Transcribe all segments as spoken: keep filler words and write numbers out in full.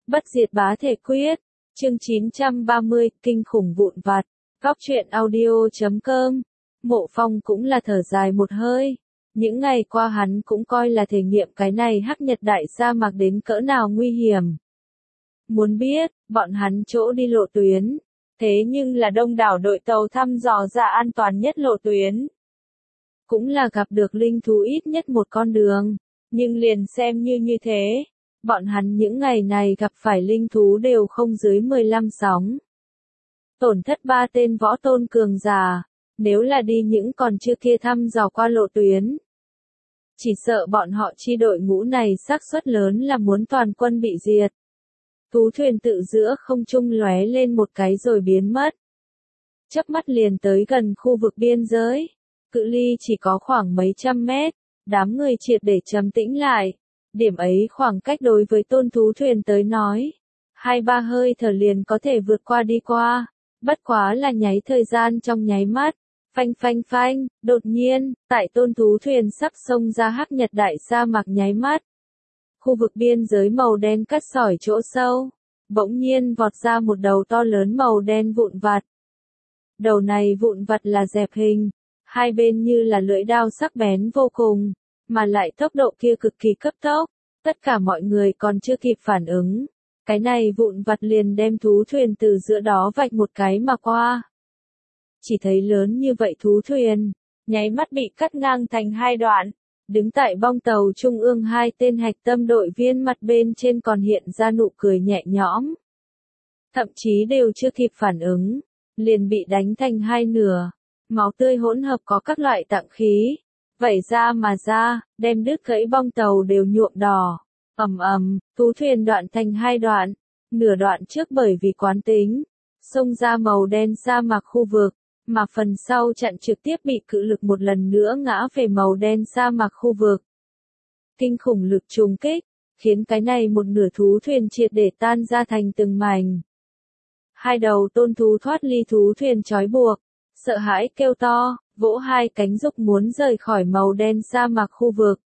Bất diệt bá thể quyết, chương chín trăm ba mươi, kinh khủng vụn vặt, góc truyện audio chấm com. Mộ Phong cũng là thở dài một hơi. Những ngày qua hắn cũng coi là thể nghiệm cái này hắc nhật đại sa mạc đến cỡ nào nguy hiểm. Muốn biết, bọn hắn chỗ đi lộ tuyến, thế nhưng là đông đảo đội tàu thăm dò ra an toàn nhất lộ tuyến. Cũng là gặp được linh thú ít nhất một con đường, nhưng liền xem như như thế, bọn hắn những ngày này gặp phải linh thú đều không dưới mười lăm sóng. Tổn thất ba tên võ tôn cường giả, nếu là đi những còn chưa kia thăm dò qua lộ tuyến. Chỉ sợ bọn họ chi đội ngũ này xác suất lớn là muốn toàn quân bị diệt. Thú thuyền tự giữa không trung lóe lên một cái rồi biến mất. Chớp mắt liền tới gần khu vực biên giới. Cự ly chỉ có khoảng mấy trăm mét, đám người triệt để trầm tĩnh lại. Điểm ấy khoảng cách đối với tôn thú thuyền tới nói. Hai ba hơi thở liền có thể vượt qua đi qua. Bất quá là nháy thời gian trong nháy mắt. Phanh phanh phanh, đột nhiên, tại tôn thú thuyền sắp xông ra hắc nhật đại sa mạc nháy mắt. Khu vực biên giới màu đen cắt sỏi chỗ sâu, bỗng nhiên vọt ra một đầu to lớn màu đen vụn vặt. Đầu này vụn vặt là dẹp hình, hai bên như là lưỡi dao sắc bén vô cùng, mà lại tốc độ kia cực kỳ cấp tốc, tất cả mọi người còn chưa kịp phản ứng. Cái này vụn vặt liền đem thú thuyền từ giữa đó vạch một cái mà qua. Chỉ thấy lớn như vậy thú thuyền, nháy mắt bị cắt ngang thành hai đoạn. Đứng tại bong tàu trung ương hai tên hạch tâm đội viên mặt bên trên còn hiện ra nụ cười nhẹ nhõm. Thậm chí đều chưa kịp phản ứng, liền bị đánh thành hai nửa. Máu tươi hỗn hợp có các loại tạng khí, vẩy ra mà ra, đem đứt gãy bong tàu đều nhuộm đỏ. Ầm ầm, thú thuyền đoạn thành hai đoạn, nửa đoạn trước bởi vì quán tính, xông ra màu đen sa mạc khu vực, mà phần sau chặn trực tiếp bị cự lực một lần nữa ngã về màu đen sa mạc khu vực. Kinh khủng lực trùng kích, khiến cái này một nửa thú thuyền triệt để tan ra thành từng mảnh. Hai đầu tôn thú thoát ly thú thuyền trói buộc, sợ hãi kêu to, vỗ hai cánh dục muốn rời khỏi màu đen sa mạc khu vực.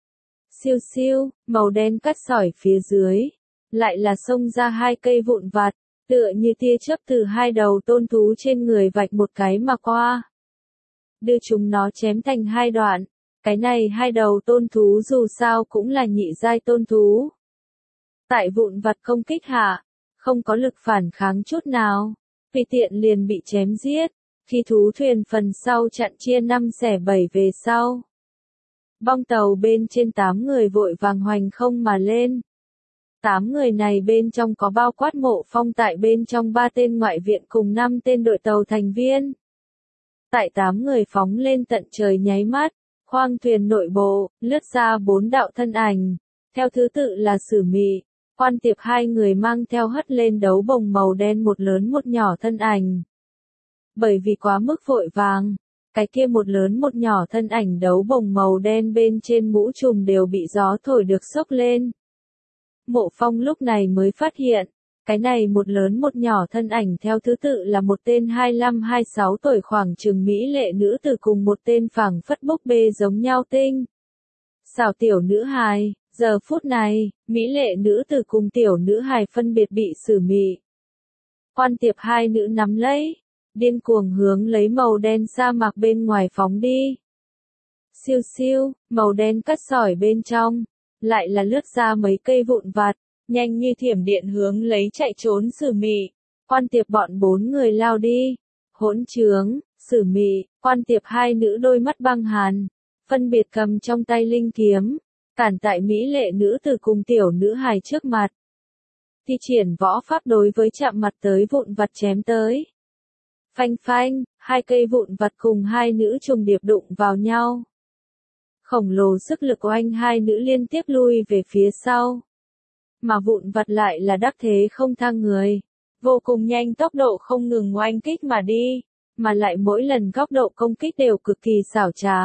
Siêu siêu, màu đen cắt sỏi phía dưới, lại là xông ra hai cây vụn vặt, tựa như tia chớp từ hai đầu tôn thú trên người vạch một cái mà qua. Đưa chúng nó chém thành hai đoạn, cái này hai đầu tôn thú dù sao cũng là nhị giai tôn thú. Tại vụn vặt công kích hạ, không có lực phản kháng chút nào, tùy tiện liền bị chém giết, khi thú thuyền phần sau chặn chia năm xẻ bảy về sau. Bong tàu bên trên tám người vội vàng hoành không mà lên. Tám người này bên trong có bao quát Mộ Phong tại bên trong ba tên ngoại viện cùng năm tên đội tàu thành viên. Tại tám người phóng lên tận trời nháy mắt, khoang thuyền nội bộ, lướt ra bốn đạo thân ảnh, theo thứ tự là Sử Mị, Quan Tiệp hai người mang theo hất lên đấu bồng màu đen một lớn một nhỏ thân ảnh. Bởi vì quá mức vội vàng, cái kia một lớn một nhỏ thân ảnh đấu bồng màu đen bên trên mũ trùm đều bị gió thổi được xốc lên. Mộ Phong lúc này mới phát hiện, cái này một lớn một nhỏ thân ảnh theo thứ tự là một tên hai mươi lăm hai mươi sáu tuổi khoảng chừng mỹ lệ nữ tử cùng một tên phảng phất búp bê giống nhau tinh. Xảo tiểu nữ hài, giờ phút này, mỹ lệ nữ tử cùng tiểu nữ hài phân biệt bị Sử Mị, Quan Tiệp hai nữ nắm lấy, điên cuồng hướng lấy màu đen sa mạc bên ngoài phóng đi. Siêu siêu, màu đen cắt sỏi bên trong, lại là lướt ra mấy cây vụn vặt, nhanh như thiểm điện hướng lấy chạy trốn Sử Mị, Quan Tiệp bọn bốn người lao đi. Hỗn trướng, Sử Mị, Quan Tiệp hai nữ đôi mắt băng hàn, phân biệt cầm trong tay linh kiếm, cản tại mỹ lệ nữ tử cùng tiểu nữ hài trước mặt. Thi triển võ pháp đối với chạm mặt tới vụn vặt chém tới. Phanh phanh, hai cây vụn vặt cùng hai nữ trùng điệp đụng vào nhau. Khổng lồ sức lực oanh hai nữ liên tiếp lui về phía sau. Mà vụn vặt lại là đắc thế không tha người. Vô cùng nhanh tốc độ không ngừng oanh kích mà đi. Mà lại mỗi lần góc độ công kích đều cực kỳ xảo trá.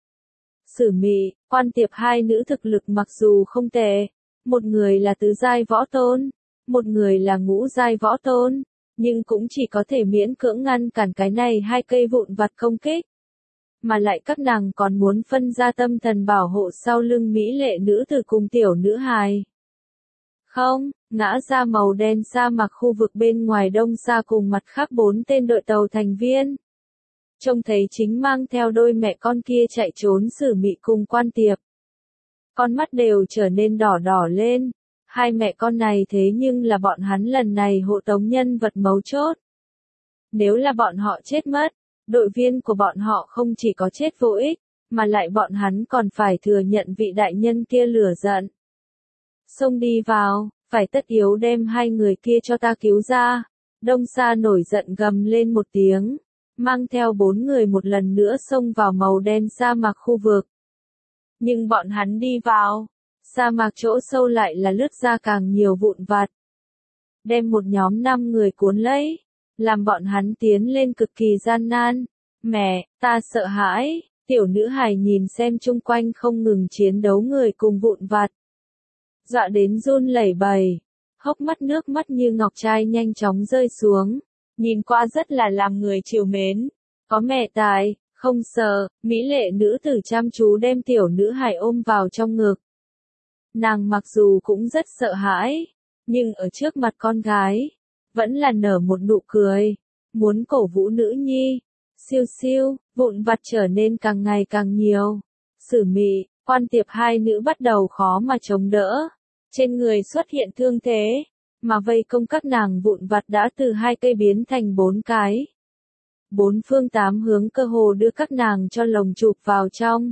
Sử Mị, Quan Tiệp hai nữ thực lực mặc dù không tệ. Một người là tứ giai võ tôn. Một người là ngũ giai võ tôn. Nhưng cũng chỉ có thể miễn cưỡng ngăn cản cái này hai cây vụn vặt công kích. Mà lại các nàng còn muốn phân ra tâm thần bảo hộ sau lưng mỹ lệ nữ tử cùng tiểu nữ hài. Không, ngã ra màu đen sa mạc khu vực bên ngoài Đông Sa cùng mặt khác bốn tên đội tàu thành viên. Trông thấy chính mang theo đôi mẹ con kia chạy trốn Sử Mị cùng Quan Tiệp. Con mắt đều trở nên đỏ đỏ lên, hai mẹ con này thế nhưng là bọn hắn lần này hộ tống nhân vật mấu chốt. Nếu là bọn họ chết mất, đội viên của bọn họ không chỉ có chết vô ích, mà lại bọn hắn còn phải thừa nhận vị đại nhân kia lửa giận. Xông đi vào, phải tất yếu đem hai người kia cho ta cứu ra. Đông Sa nổi giận gầm lên một tiếng, mang theo bốn người một lần nữa xông vào màu đen sa mạc khu vực. Nhưng bọn hắn đi vào, sa mạc chỗ sâu lại là lướt ra càng nhiều vụn vặt. Đem một nhóm năm người cuốn lấy, làm bọn hắn tiến lên cực kỳ gian nan. Mẹ, ta sợ hãi, tiểu nữ hài nhìn xem chung quanh không ngừng chiến đấu người cùng vụn vặt. Dọa đến run lẩy bẩy, hốc mắt nước mắt như ngọc trai nhanh chóng rơi xuống, nhìn qua rất là làm người trìu mến. Có mẹ tại, không sợ, mỹ lệ nữ tử chăm chú đem tiểu nữ hài ôm vào trong ngực. Nàng mặc dù cũng rất sợ hãi, nhưng ở trước mặt con gái, vẫn là nở một nụ cười, muốn cổ vũ nữ nhi. Siêu siêu, vụn vặt trở nên càng ngày càng nhiều. Sử Mị, Quan Tiệp hai nữ bắt đầu khó mà chống đỡ. Trên người xuất hiện thương thế, mà vây công các nàng vụn vặt đã từ hai cây biến thành bốn cái. Bốn phương tám hướng cơ hồ đưa các nàng cho lồng chụp vào trong.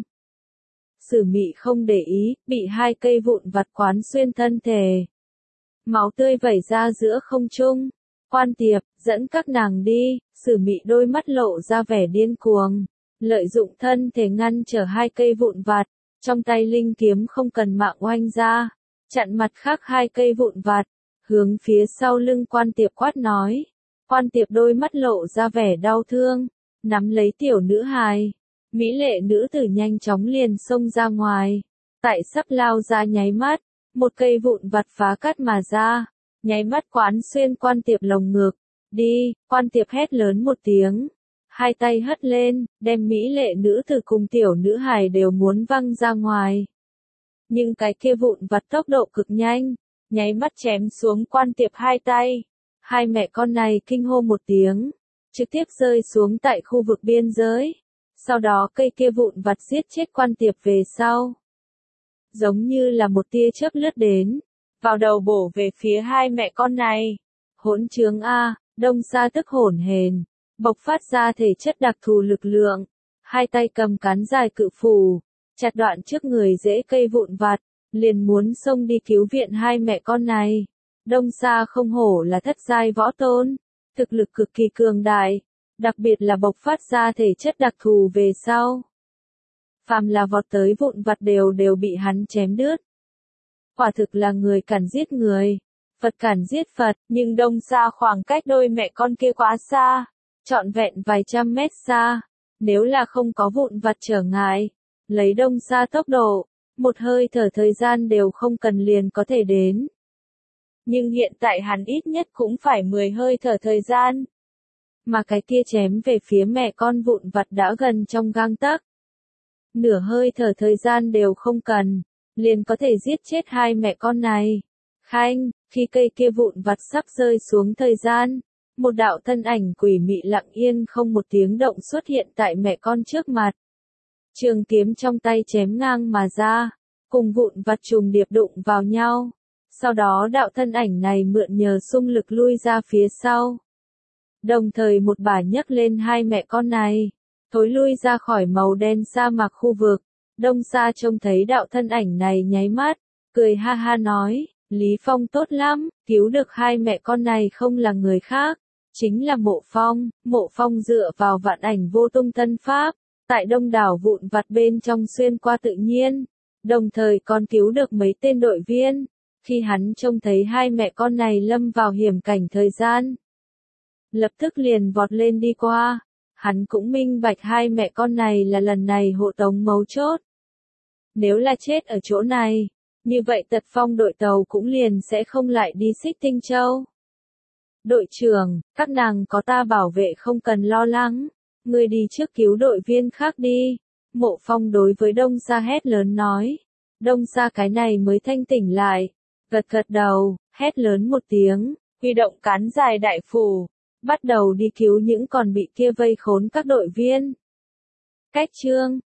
Sử Mị không để ý, bị hai cây vụn vặt quán xuyên thân thể. Máu tươi vẩy ra giữa không trung. Quan Tiệp, dẫn các nàng đi. Sử Mị đôi mắt lộ ra vẻ điên cuồng, lợi dụng thân thể ngăn trở hai cây vụn vặt, trong tay linh kiếm không cần mạng oanh ra, chặn mặt khác hai cây vụn vặt, hướng phía sau lưng Quan Tiệp quát nói. Quan Tiệp đôi mắt lộ ra vẻ đau thương, nắm lấy tiểu nữ hài, mỹ lệ nữ tử nhanh chóng liền xông ra ngoài, tại sắp lao ra nháy mắt, một cây vụn vặt phá cắt mà ra, nháy mắt quán xuyên Quan Tiệp lồng ngực. Đi, Quan Tiệp hét lớn một tiếng, hai tay hất lên, đem mỹ lệ nữ tử cùng tiểu nữ hài đều muốn văng ra ngoài. Nhưng cái kia vụn vặt tốc độ cực nhanh, nháy mắt chém xuống Quan Tiệp hai tay. Hai mẹ con này kinh hô một tiếng, trực tiếp rơi xuống tại khu vực biên giới. Sau đó cây kia vụn vặt giết chết Quan Tiệp về sau. Giống như là một tia chớp lướt đến, vào đầu bổ về phía hai mẹ con này. Hỗn trướng a! Đông Sa tức hổn hển, bộc phát ra thể chất đặc thù lực lượng, hai tay cầm cán dài cự phù, chặt đoạn trước người rễ cây vụn vặt, liền muốn xông đi cứu viện hai mẹ con này. Đông Sa không hổ là thất giai võ tôn, thực lực cực kỳ cường đại, đặc biệt là bộc phát ra thể chất đặc thù về sau. Phàm là vọt tới vụn vặt đều đều bị hắn chém đứt. Quả thực là người càn giết người. Phật cản giết Phật, nhưng Đông Sa khoảng cách đôi mẹ con kia quá xa, trọn vẹn vài trăm mét xa, nếu là không có vụn vặt trở ngại, lấy Đông Sa tốc độ, một hơi thở thời gian đều không cần liền có thể đến. Nhưng hiện tại hắn ít nhất cũng phải mười hơi thở thời gian, mà cái kia chém về phía mẹ con vụn vặt đã gần trong gang tấc. Nửa hơi thở thời gian đều không cần, liền có thể giết chết hai mẹ con này. Khanh, khi cây kia vụn vặt sắp rơi xuống thời gian, một đạo thân ảnh quỷ mị lặng yên không một tiếng động xuất hiện tại mẹ con trước mặt. Trường kiếm trong tay chém ngang mà ra, cùng vụn vặt trùng điệp đụng vào nhau. Sau đó đạo thân ảnh này mượn nhờ xung lực lui ra phía sau. Đồng thời một bà nhấc lên hai mẹ con này, thối lui ra khỏi màu đen sa mạc khu vực. Đông Sa trông thấy đạo thân ảnh này nháy mắt, cười ha ha nói. Lý Phong tốt lắm, cứu được hai mẹ con này không là người khác, chính là Mộ Phong. Mộ Phong dựa vào vạn ảnh vô tung thân pháp, tại đông đảo vụn vặt bên trong xuyên qua tự nhiên, đồng thời còn cứu được mấy tên đội viên. Khi hắn trông thấy hai mẹ con này lâm vào hiểm cảnh thời gian, lập tức liền vọt lên đi qua. Hắn cũng minh bạch hai mẹ con này là lần này hộ tống mấu chốt. Nếu là chết ở chỗ này, như vậy Tật Phong đội tàu cũng liền sẽ không lại đi Xích Tinh Châu. Đội trưởng, các nàng có ta bảo vệ không cần lo lắng, ngươi đi trước cứu đội viên khác đi. Mộ Phong đối với Đông Sa hét lớn nói. Đông Sa cái này mới thanh tỉnh lại, gật gật đầu, hét lớn một tiếng, huy động cán dài đại phủ, bắt đầu đi cứu những còn bị kia vây khốn các đội viên. Cách chương